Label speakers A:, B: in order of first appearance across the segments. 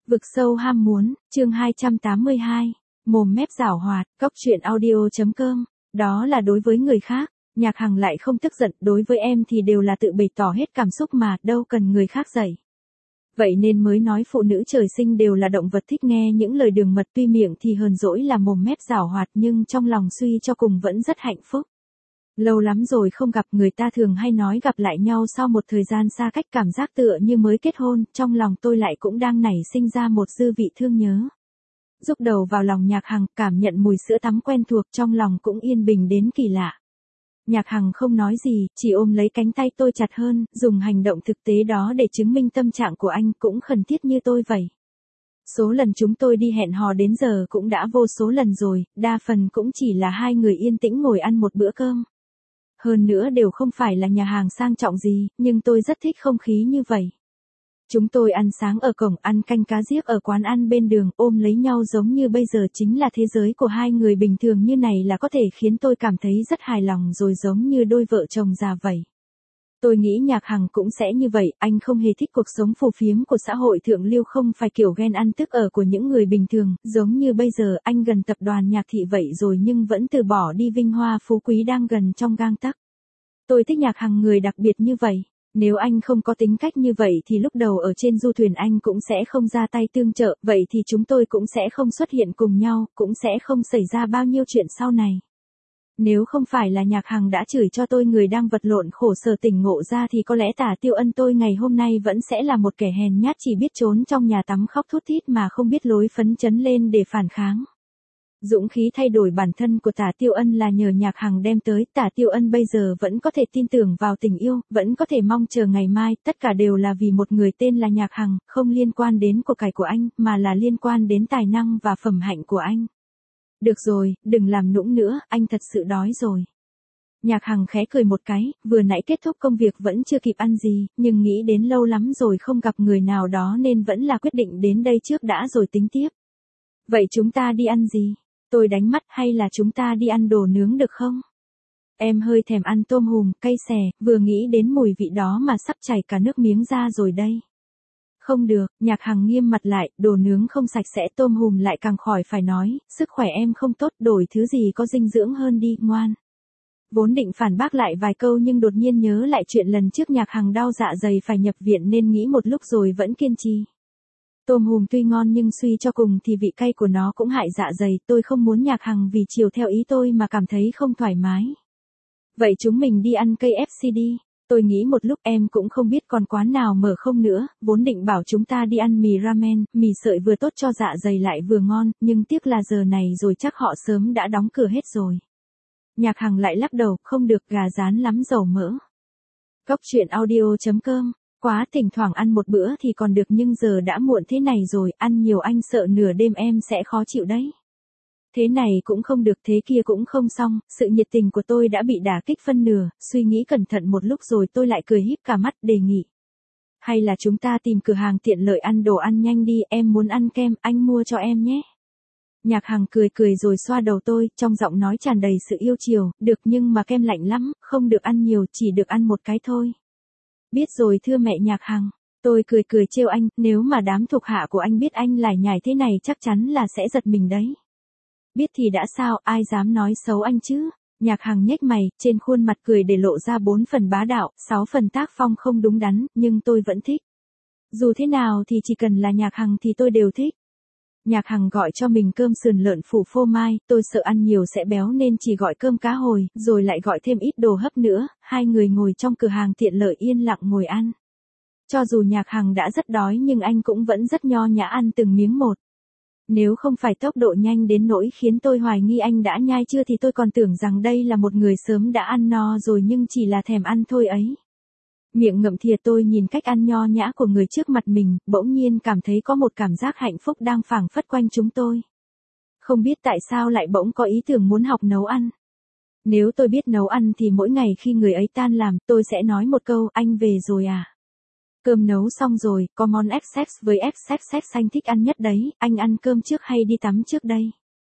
A: Vực sâu ham muốn, chương 282, mồm mép giảo hoạt, cóc truyện audio.com, đó là đối với người khác, Nhạc Hằng lại không tức giận, đối với em thì đều là tự bày tỏ hết cảm xúc mà, đâu cần người khác dạy. Vậy nên mới nói phụ nữ trời sinh đều là động vật thích nghe những lời đường mật, tuy miệng thì hờn dỗi là mồm mép giảo hoạt nhưng trong lòng suy cho cùng vẫn rất hạnh phúc. Lâu lắm rồi không gặp, người ta thường hay nói gặp lại nhau sau một thời gian xa cách, cảm giác tựa như mới kết hôn, trong lòng tôi lại cũng đang nảy sinh ra một dư vị thương nhớ. Rúc đầu vào lòng Nhạc Hằng, cảm nhận mùi sữa tắm quen thuộc, trong lòng cũng yên bình đến kỳ lạ. Nhạc Hằng không nói gì, chỉ ôm lấy cánh tay tôi chặt hơn, dùng hành động thực tế đó để chứng minh tâm trạng của anh cũng khẩn thiết như tôi vậy. Số lần chúng tôi đi hẹn hò đến giờ cũng đã vô số lần rồi, đa phần cũng chỉ là hai người yên tĩnh ngồi ăn một bữa cơm. Hơn nữa đều không phải là nhà hàng sang trọng gì, nhưng tôi rất thích không khí như vậy. Chúng tôi ăn sáng ở cổng, ăn canh cá giếc ở quán ăn bên đường, ôm lấy nhau giống như bây giờ chính là thế giới của hai người bình thường như này là có thể khiến tôi cảm thấy rất hài lòng rồi, giống như đôi vợ chồng già vậy. Tôi nghĩ Nhạc Hằng cũng sẽ như vậy, anh không hề thích cuộc sống phù phiếm của xã hội thượng lưu, không phải kiểu ghen ăn tức ở của những người bình thường, giống như bây giờ anh gần tập đoàn Nhạc Thị vậy rồi nhưng vẫn từ bỏ đi vinh hoa phú quý đang gần trong gang tấc. Tôi thích Nhạc Hằng người đặc biệt như vậy. Nếu anh không có tính cách như vậy thì lúc đầu ở trên du thuyền anh cũng sẽ không ra tay tương trợ, vậy thì chúng tôi cũng sẽ không xuất hiện cùng nhau, cũng sẽ không xảy ra bao nhiêu chuyện sau này. Nếu không phải là Nhạc Hằng đã chửi cho tôi người đang vật lộn khổ sở tỉnh ngộ ra thì có lẽ Tả Tiêu Ân tôi ngày hôm nay vẫn sẽ là một kẻ hèn nhát chỉ biết trốn trong nhà tắm khóc thút thít mà không biết lối phấn chấn lên để phản kháng. Dũng khí thay đổi bản thân của Tả Tiêu Ân là nhờ Nhạc Hằng đem tới. Tả Tiêu Ân bây giờ vẫn có thể tin tưởng vào tình yêu, vẫn có thể mong chờ ngày mai, tất cả đều là vì một người tên là Nhạc Hằng, không liên quan đến của cải của anh, mà là liên quan đến tài năng và phẩm hạnh của anh. Được rồi, đừng làm nũng nữa, anh thật sự đói rồi. Nhạc Hằng khẽ cười một cái, vừa nãy kết thúc công việc vẫn chưa kịp ăn gì, nhưng nghĩ đến lâu lắm rồi không gặp người nào đó nên vẫn là quyết định đến đây trước đã rồi tính tiếp. Vậy chúng ta đi ăn gì? Tôi đánh mắt, hay là chúng ta đi ăn đồ nướng được không? Em hơi thèm ăn tôm hùm, cay xè, vừa nghĩ đến mùi vị đó mà sắp chảy cả nước miếng ra rồi đây. Không được, Nhạc Hằng nghiêm mặt lại, đồ nướng không sạch sẽ, tôm hùm lại càng khỏi phải nói, sức khỏe em không tốt, đổi thứ gì có dinh dưỡng hơn đi, ngoan. Vốn định phản bác lại vài câu nhưng đột nhiên nhớ lại chuyện lần trước Nhạc Hằng đau dạ dày phải nhập viện nên nghĩ một lúc rồi vẫn kiên trì. Tôm hùm tuy ngon nhưng suy cho cùng thì vị cay của nó cũng hại dạ dày, tôi không muốn Nhạc Hằng vì chiều theo ý tôi mà cảm thấy không thoải mái. Vậy chúng mình đi ăn KFC đi. Tôi nghĩ một lúc em cũng không biết còn quán nào mở không nữa, vốn định bảo chúng ta đi ăn mì ramen, mì sợi vừa tốt cho dạ dày lại vừa ngon, nhưng tiếc là giờ này rồi chắc họ sớm đã đóng cửa hết rồi. Nhạc Hằng lại lắc đầu, không được, gà rán lắm dầu mỡ. cóc truyện audio.com, quá thỉnh thoảng ăn một bữa thì còn được nhưng giờ đã muộn thế này rồi, ăn nhiều anh sợ nửa đêm em sẽ khó chịu đấy. Thế này cũng không được, thế kia cũng không xong, sự nhiệt tình của tôi đã bị đả kích phân nửa, suy nghĩ cẩn thận một lúc rồi tôi lại cười híp cả mắt, đề nghị. Hay là chúng ta tìm cửa hàng tiện lợi ăn đồ ăn nhanh đi, em muốn ăn kem, anh mua cho em nhé. Nhạc Hằng cười cười rồi xoa đầu tôi, trong giọng nói tràn đầy sự yêu chiều, được nhưng mà kem lạnh lắm, không được ăn nhiều, chỉ được ăn một cái thôi. Biết rồi thưa mẹ Nhạc Hằng. Tôi cười cười trêu anh, nếu mà đám thuộc hạ của anh biết anh lải nhải thế này chắc chắn là sẽ giật mình đấy. Biết thì đã sao, ai dám nói xấu anh chứ? Nhạc Hằng nhếch mày, trên khuôn mặt cười để lộ ra 4 phần bá đạo, 6 phần tác phong không đúng đắn, nhưng tôi vẫn thích. Dù thế nào thì chỉ cần là Nhạc Hằng thì tôi đều thích. Nhạc Hằng gọi cho mình cơm sườn lợn phủ phô mai, tôi sợ ăn nhiều sẽ béo nên chỉ gọi cơm cá hồi, rồi lại gọi thêm ít đồ hấp nữa, hai người ngồi trong cửa hàng tiện lợi yên lặng ngồi ăn. Cho dù Nhạc Hằng đã rất đói nhưng anh cũng vẫn rất nho nhã ăn từng miếng một. Nếu không phải tốc độ nhanh đến nỗi khiến tôi hoài nghi anh đã nhai chưa thì tôi còn tưởng rằng đây là một người sớm đã ăn no rồi nhưng chỉ là thèm ăn thôi ấy. Miệng ngậm thìa tôi nhìn cách ăn nho nhã của người trước mặt mình, bỗng nhiên cảm thấy có một cảm giác hạnh phúc đang phảng phất quanh chúng tôi. Không biết tại sao lại bỗng có ý tưởng muốn học nấu ăn. Nếu tôi biết nấu ăn thì mỗi ngày khi người ấy tan làm tôi sẽ nói một câu, anh về rồi à? Cơm nấu xong rồi, có món XX với XXX anh thích ăn nhất đấy, anh ăn cơm trước hay đi tắm trước đây?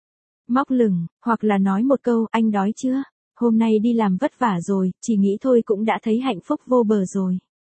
A: Móc lửng, hoặc là nói một câu, anh đói chưa? Hôm nay đi làm vất vả rồi, chỉ nghĩ thôi cũng đã thấy hạnh phúc vô bờ rồi.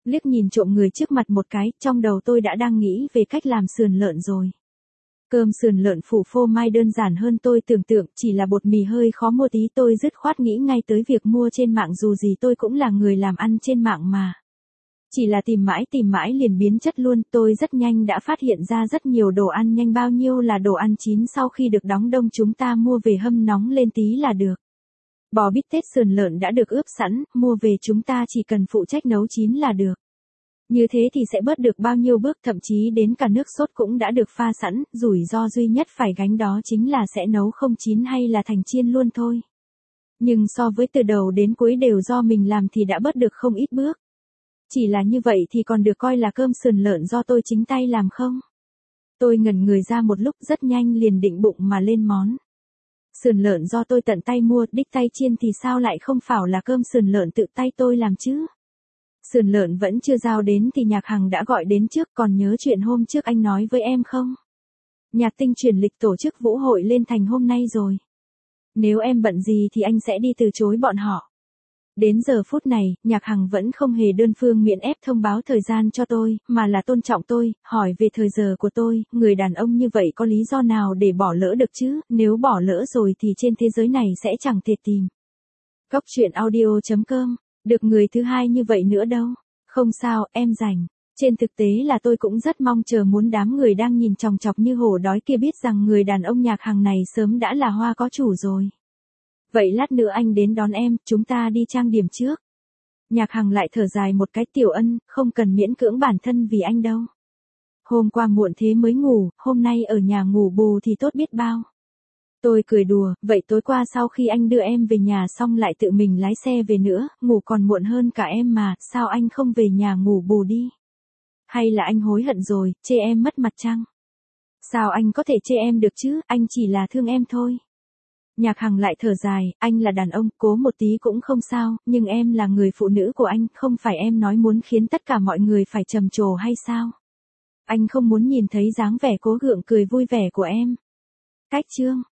A: Liếc nhìn trộm người trước mặt một cái, trong đầu tôi đã đang nghĩ về cách làm sườn lợn rồi. Cơm sườn lợn phủ phô mai đơn giản hơn tôi tưởng tượng, chỉ là bột mì hơi khó mua tí, tôi dứt khoát nghĩ ngay tới việc mua trên mạng, dù gì tôi cũng là người làm ăn trên mạng mà. Chỉ là tìm mãi liền biến chất luôn, tôi rất nhanh đã phát hiện ra rất nhiều đồ ăn nhanh, bao nhiêu là đồ ăn chín sau khi được đóng đông chúng ta mua về hâm nóng lên tí là được. Bò bít tết sườn lợn đã được ướp sẵn, mua về chúng ta chỉ cần phụ trách nấu chín là được. Như thế thì sẽ bớt được bao nhiêu bước, thậm chí đến cả nước sốt cũng đã được pha sẵn, rủi ro duy nhất phải gánh đó chính là sẽ nấu không chín hay là thành chiên luôn thôi. Nhưng so với từ đầu đến cuối đều do mình làm thì đã bớt được không ít bước. Chỉ là như vậy thì còn được coi là cơm sườn lợn do tôi chính tay làm không? Tôi ngẩn người ra một lúc, rất nhanh liền định bụng mà lên món. Sườn lợn do tôi tận tay mua, đích tay chiên thì sao lại không phải là cơm sườn lợn tự tay tôi làm chứ? Sườn lợn vẫn chưa giao đến thì Nhạc Hằng đã gọi đến trước, còn nhớ chuyện hôm trước anh nói với em không? Nhạc Tinh chuyển lịch tổ chức vũ hội lên thành hôm nay rồi. Nếu em bận gì thì anh sẽ đi từ chối bọn họ. Đến giờ phút này, Nhạc Hằng vẫn không hề đơn phương miễn ép thông báo thời gian cho tôi, mà là tôn trọng tôi, hỏi về thời giờ của tôi, người đàn ông như vậy có lý do nào để bỏ lỡ được chứ, nếu bỏ lỡ rồi thì trên thế giới này sẽ chẳng thể tìm. Cóc truyện audio.com, được người thứ hai như vậy nữa đâu. Không sao, em rảnh. Trên thực tế là tôi cũng rất mong chờ muốn đám người đang nhìn chòng chọc như hổ đói kia biết rằng người đàn ông Nhạc Hằng này sớm đã là hoa có chủ rồi. Vậy lát nữa anh đến đón em, chúng ta đi trang điểm trước. Nhạc Hằng lại thở dài một cái, Tiểu Ân, không cần miễn cưỡng bản thân vì anh đâu. Hôm qua muộn thế mới ngủ, hôm nay ở nhà ngủ bù thì tốt biết bao. Tôi cười đùa, vậy tối qua sau khi anh đưa em về nhà xong lại tự mình lái xe về nữa, ngủ còn muộn hơn cả em mà, sao anh không về nhà ngủ bù đi? Hay là anh hối hận rồi, chê em mất mặt chăng? Sao anh có thể chê em được chứ, anh chỉ là thương em thôi. Nhạc Hằng lại thở dài, anh là đàn ông, cố một tí cũng không sao, nhưng em là người phụ nữ của anh, không phải em nói muốn khiến tất cả mọi người phải trầm trồ hay sao? Anh không muốn nhìn thấy dáng vẻ cố gượng cười vui vẻ của em. Cách chương